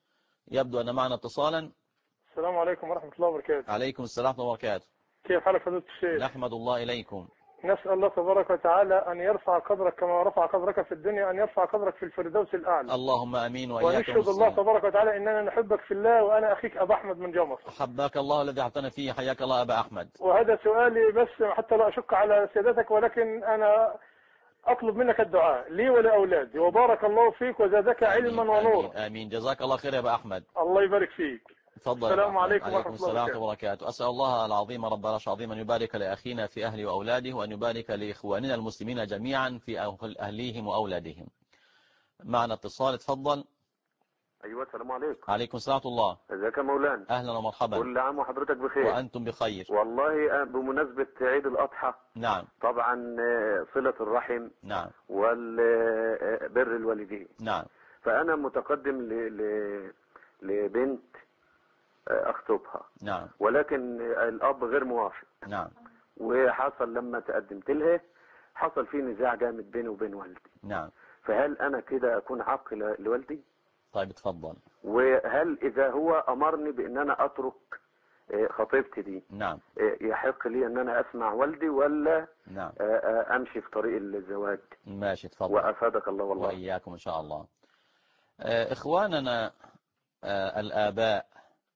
يبدو أن معنا اتصالا. السلام عليكم ورحمة الله وبركاته. عليكم السلام ورحمة الله وبركاته. كيف حالك فضيلة الشيخ؟ نحمد الله إليكم. نسأل الله تبارك وتعالى أن يرفع قدرك كما رفع قدرك في الدنيا، أن يرفع قدرك في الفردوس الأعلى. اللهم أمين وإياك. ونشهد الله تبارك وتعالى إننا نحبك في الله، وأنا أخيك أبا أحمد من جمص. حباك الله الذي أعطانا فيه. حياك الله أبا أحمد. وهذا سؤالي بس حتى لا أشق على سيادتك، ولكن أنا أطلب منك الدعاء لي ولأولادي، وبارك الله فيك وزادك علما ونورا. آمين آمين. جزاك الله خير يا أبا أحمد. الله يبارك فيك. تفضل. السلام عليكم ورحمة الله وبركاته. السلام وبركاته. أسأل الله العظيم رب العرش العظيم أن يبارك لأخينا في أهله وأولاده، وأن يبارك لإخواننا المسلمين جميعا في أهليهم وأولادهم. معنا اتصال. تفضل. أيوة السلام عليكم. عليكم السلام ورحمة الله. ازيك يا مولانا؟ أهلا ومرحبا. كل عام وحضرتك بخير. وأنتم بخير. والله بمناسبة عيد الأضحى، نعم، طبعا صلة الرحم، نعم، والبر الوالدين، نعم، فأنا متقدم لبنت أخطبها، نعم، ولكن الأب غير موافق، نعم، وحصل لما تقدمت لها حصل في نزاع جامد بيني وبين والدي. نعم. فهل أنا كده أكون عاق لوالدي؟ طيب تفضل. وهل إذا هو أمرني بأن أنا أترك خطيبتي دي، نعم، يحق لي أن أنا أسمع والدي ولا نعم، أمشي في طريق الزواج؟ ماشي تفضل. وأفادك الله والله. وإياكم إن شاء الله. إخواننا الآباء،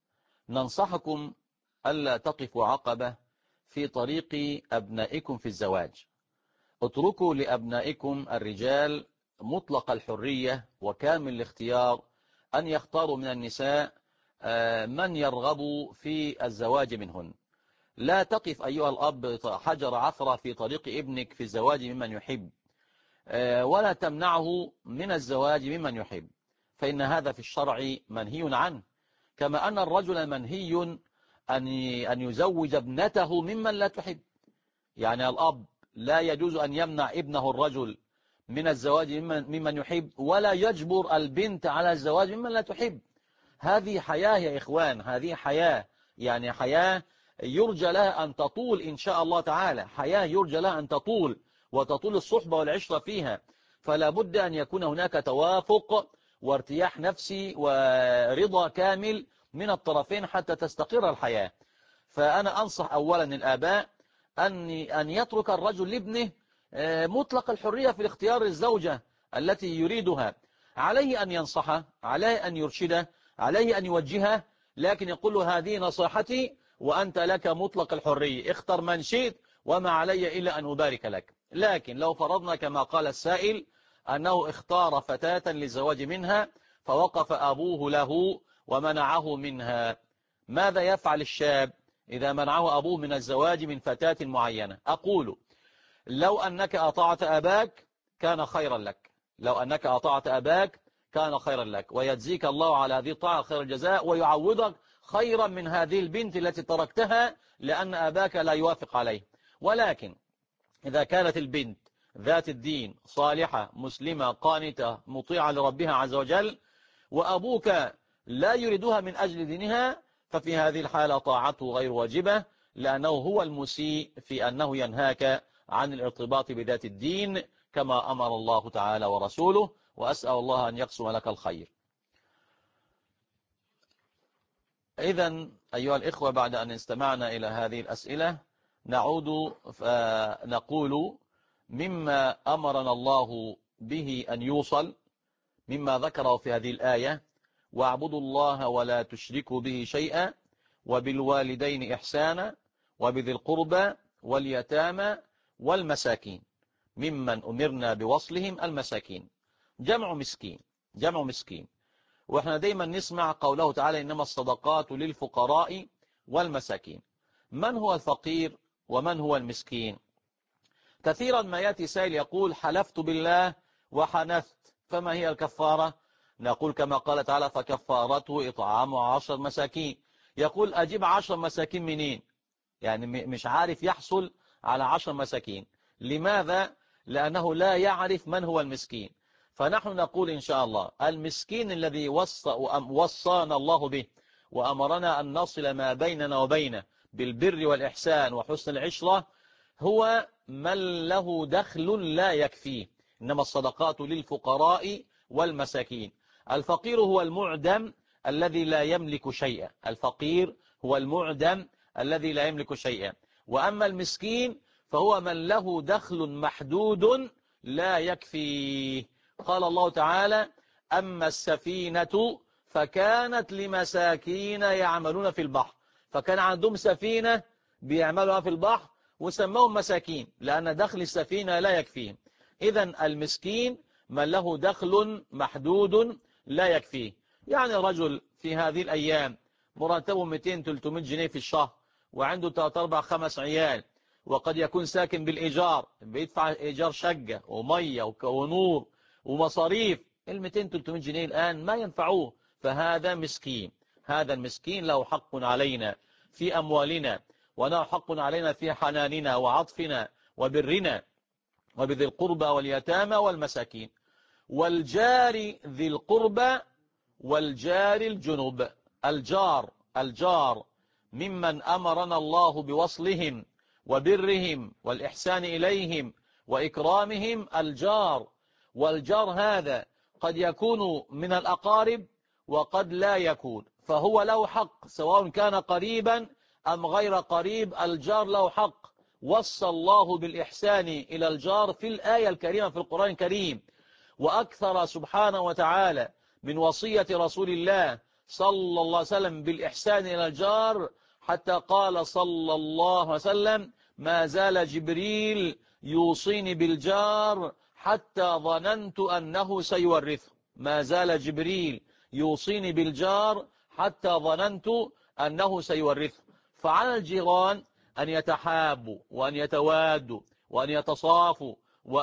ننصحكم ألا تقفوا عقبة في طريق أبنائكم في الزواج. اتركوا لأبنائكم الرجال مطلق الحرية وكامل الاختيار أن يختاروا من النساء من يرغب في الزواج منهن. لا تقف أيها الأب حجر عثرة في طريق ابنك في الزواج ممن يحب، ولا تمنعه من الزواج ممن يحب، فإن هذا في الشرع منهي عنه. كما أن الرجل منهي أن يزوج ابنته ممن لا تحب. يعني الأب لا يجوز أن يمنع ابنه الرجل من الزواج ممن يحب، ولا يجبر البنت على الزواج ممن لا تحب. هذه حياة يا إخوان، هذه حياة، يعني حياة يرجى لها أن تطول إن شاء الله تعالى، حياة يرجى لها أن تطول وتطول الصحبة والعشرة فيها. فلا بد أن يكون هناك توافق وارتياح نفسي ورضا كامل من الطرفين حتى تستقر الحياة. فأنا أنصح أولا الآباء أن يترك الرجل لابنه مطلق الحرية في اختيار الزوجة التي يريدها. عليه أن ينصحه، عليه أن يرشده، عليه أن يوجهه، لكن يقول له هذه نصيحتي وأنت لك مطلق الحرية، اختر من شئت وما علي إلا أن أبارك لك. لكن لو فرضنا كما قال السائل أنه اختار فتاة للزواج منها فوقف أبوه له ومنعه منها، ماذا يفعل الشاب إذا منعه أبوه من الزواج من فتاة معينة؟ أقول لو أنك أطعت أباك كان خيرا لك، لو أنك أطعت أباك كان خيرا لك، ويجزيك الله على هذه الطاعة خير الجزاء، ويعوضك خيرا من هذه البنت التي تركتها لأن أباك لا يوافق عليه. ولكن إذا كانت البنت ذات الدين صالحة مسلمة قانتة مطيعة لربها عز وجل، وأبوك لا يريدها من أجل دينها، ففي هذه الحالة طاعته غير واجبة، لأنه هو المسيء في أنه ينهاك عن الارتباط بذات الدين كما أمر الله تعالى ورسوله، وأسأل الله أن يقسم لك الخير. إذن أيها الإخوة، بعد أن استمعنا إلى هذه الأسئلة نعود فنقول مما أمرنا الله به أن يوصل مما ذكره في هذه الآية: واعبدوا الله ولا تشركوا به شيئا وبالوالدين إحسانا وبذي القربى واليتامى والمساكين، ممن أمرنا بوصلهم المساكين، جمع مسكين، جمع مسكين. وإحنا دايما نسمع قوله تعالى: إنما الصدقات للفقراء والمساكين. من هو الفقير ومن هو المسكين؟ كثيرا ما يأتي سائل يقول: حلفت بالله وحنثت، فما هي الكفارة؟ نقول كما قال تعالى: فكفارته إطعام 10 مساكين. يقول: أجيب 10 مساكين منين؟ يعني مش عارف يحصل على 10 مساكين. لماذا؟ لأنه لا يعرف من هو المسكين. فنحن نقول إن شاء الله المسكين الذي وصانا الله به وأمرنا أن نصل ما بيننا وبينه بالبر والإحسان وحسن العشرة هو من له دخل لا يكفيه. إنما الصدقات للفقراء والمساكين. الفقير هو المعدم الذي لا يملك شيئا، الفقير هو المعدم الذي لا يملك شيئا. وأما المسكين فهو من له دخل محدود لا يكفيه. قال الله تعالى: أما السفينة فكانت لمساكين يعملون في البحر. فكان عندهم سفينة بيعملوها في البحر وسموهم مساكين لأن دخل السفينة لا يكفيهم. إذن المسكين من له دخل محدود لا يكفيه. يعني رجل في هذه الأيام مرتبه 200-300 جنيه في الشهر، وعنده 3-4-5 عيال، وقد يكون ساكن بالإيجار، بيدفع إيجار شقة ومية ونور ومصاريف. 200-300 جنيه الآن ما ينفعوه، فهذا مسكين. هذا المسكين له حق علينا في أموالنا، وله حق علينا في حناننا وعطفنا وبرنا، وبذي القربى واليتامى والمساكين والجار ذي القربى والجار الجنب. الجار ممن أمرنا الله بوصلهم وبرهم والإحسان إليهم وإكرامهم. الجار، والجار هذا قد يكون من الأقارب وقد لا يكون، فهو له حق سواء كان قريبا أم غير قريب. الجار له حق. وصى الله بالإحسان إلى الجار في الآية الكريمة في القرآن الكريم، وأكثر سبحانه وتعالى من وصية رسول الله صلى الله عليه وسلم بالإحسان إلى الجار، حتى قال صلى الله عليه وسلم: ما زال جبريل يوصيني بالجار حتى ظننت أنه سيورثه. ما زال جبريل يوصيني بالجار حتى ظننت أنه سيورثه. فعلى الجيران أن يتحابوا وأن يتوادوا وأن يتصافوا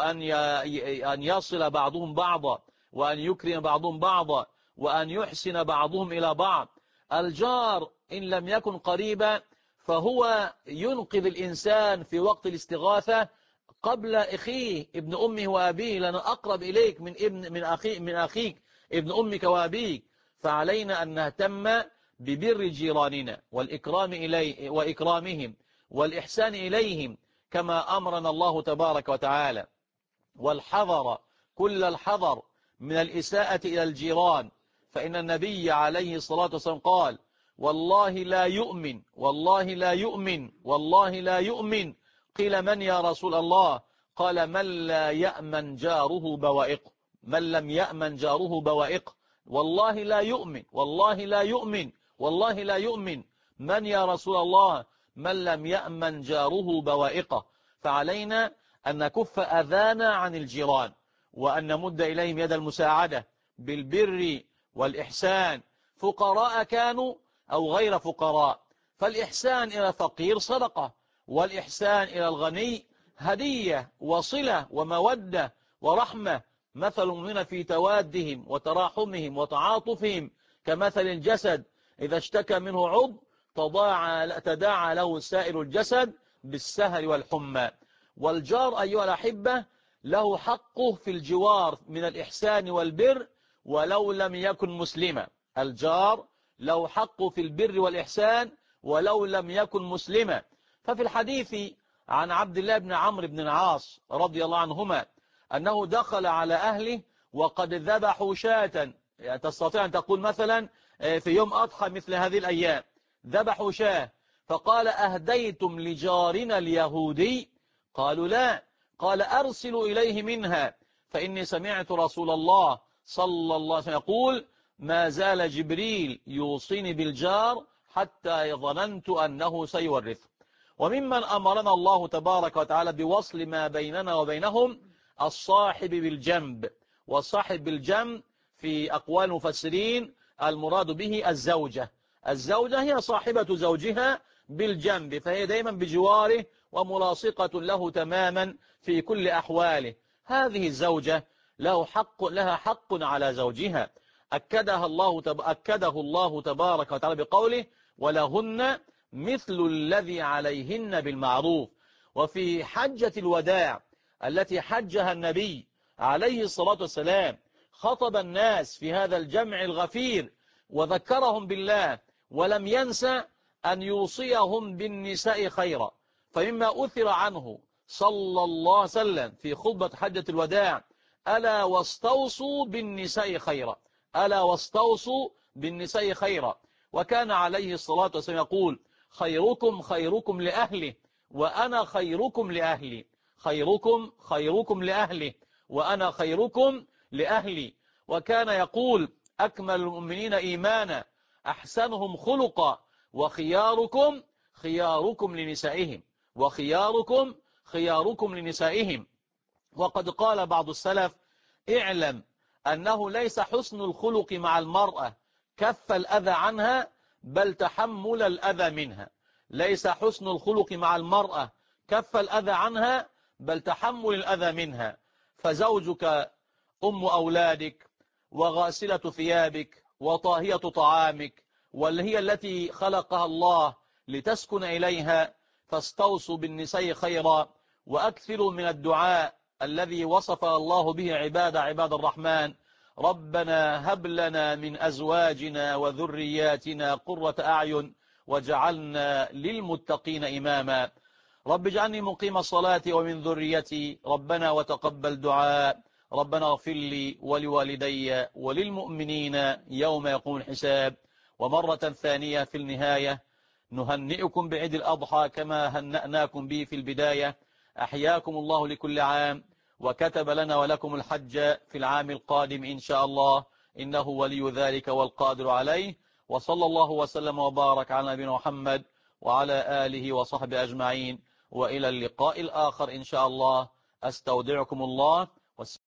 وأن يصل بعضهم بعضا وأن يكرم بعضهم بعضا وأن يحسن بعضهم إلى بعض. الجار إن لم يكن قريبا فهو ينقذ الإنسان في وقت الاستغاثة قبل أخيه ابن أمه وأبيه، لأنه أقرب إليك من أخيك ابن أمك وأبيك. فعلينا أن نهتم ببر جيراننا والإكرام وإكرامهم والإحسان إليهم كما أمرنا الله تبارك وتعالى. والحذر كل الحذر من الإساءة إلى الجيران، فإن النبي عليه الصلاة والسلام قال: والله لا يؤمن، والله لا يؤمن، والله لا يؤمن. قيل: من يا رسول الله؟ قال: من لا يأمن جاره بوائقه. من لم يأمن جاره بوائقه. والله لا يؤمن، والله لا يؤمن، والله لا يؤمن. من يا رسول الله؟ من لم يأمن جاره بوائقه. فعلينا أن نكف أذانا عن الجيران وأن نمد إليهم يد المساعدة بالبر والإحسان، فقراء كانوا أو غير فقراء. فالإحسان إلى الفقير صدقة، والإحسان إلى الغني هدية وصلة ومودة ورحمة. مثل المؤمنين في توادهم وتراحمهم وتعاطفهم كمثل الجسد إذا اشتكى منه عضو تداعى له سائر الجسد بالسهر والحمى. والجار أيها الأحبة له حقه في الجوار من الإحسان والبر ولو لم يكن مسلما. الجار له حقه في البر والإحسان ولو لم يكن مسلما. ففي الحديث عن عبد الله بن عمرو بن العاص رضي الله عنهما أنه دخل على أهله وقد ذبحوا شاة، يعني تستطيع أن تقول مثلا في يوم أضحى مثل هذه الأيام ذبحوا شاة، فقال أهديتم لجارنا اليهودي؟ قالوا لا. قال أرسلوا إليه منها فإني سمعت رسول الله صلى الله عليه وسلم يقول ما زال جبريل يوصيني بالجار حتى ظننت أنه سيورث. وممن أمرنا الله تبارك وتعالى بوصل ما بيننا وبينهم الصاحب بالجنب. والصاحب بالجنب في أقوال المفسرين المراد به الزوجة. الزوجة هي صاحبة زوجها بالجنب، فهي دائما بجواره وملاصقة له تماما في كل أحواله. هذه الزوجة لها حق على زوجها أكده الله تبارك وتعالى بقوله ولهن مثل الذي عليهن بالمعروف. وفي حجة الوداع التي حجها النبي عليه الصلاة والسلام خطب الناس في هذا الجمع الغفير وذكرهم بالله ولم ينسى أن يوصيهم بالنساء خيرا. فمما أثر عنه صلى الله عليه وسلم في خطبة حجة الوداع ألا واستوصوا بالنساء خيرا، ألا واستوصوا بالنساء خيرا. وكان عليه الصلاة والسلام يقول خيركم خيركم لأهله وأنا خيركم لأهلي، خيركم لأهله وأنا خيركم لأهلي. وكان يقول أكمل المؤمنين إيمانا أحسنهم خلقا وخياركم خياركم لنسائهم، وخياركم خياركم لنسائهم. وقد قال بعض السلف اعلم أنه ليس حسن الخلق مع المرأة كف الأذى عنها بل تحمل الأذى منها. ليس حسن الخلق مع المرأة كف الأذى عنها بل تحمل الأذى منها. فزوجك أم أولادك وغاسلة ثيابك وطاهية طعامك واللي هي التي خلقها الله لتسكن إليها، فاستوصوا بالنساء خيرا وأكثروا من الدعاء الذي وصف الله به عباد الرحمن ربنا هب لنا من أزواجنا وذرياتنا قرة أعين وجعلنا للمتقين إماما. رب اجعلني مقيم الصلاة ومن ذريتي ربنا وتقبل دعاء. ربنا اغفر لي ولوالدي وللمؤمنين يوم يقوم الحساب. ومرة ثانية في النهاية نهنئكم بعيد الأضحى كما هنأناكم به في البداية. أحياكم الله لكل عام وكتب لنا ولكم الحج في العام القادم إن شاء الله إنه ولي ذلك والقادر عليه. وصلى الله وسلم وبارك على نبينا محمد وعلى آله وصحبه أجمعين وإلى اللقاء الآخر إن شاء الله. أستودعكم الله.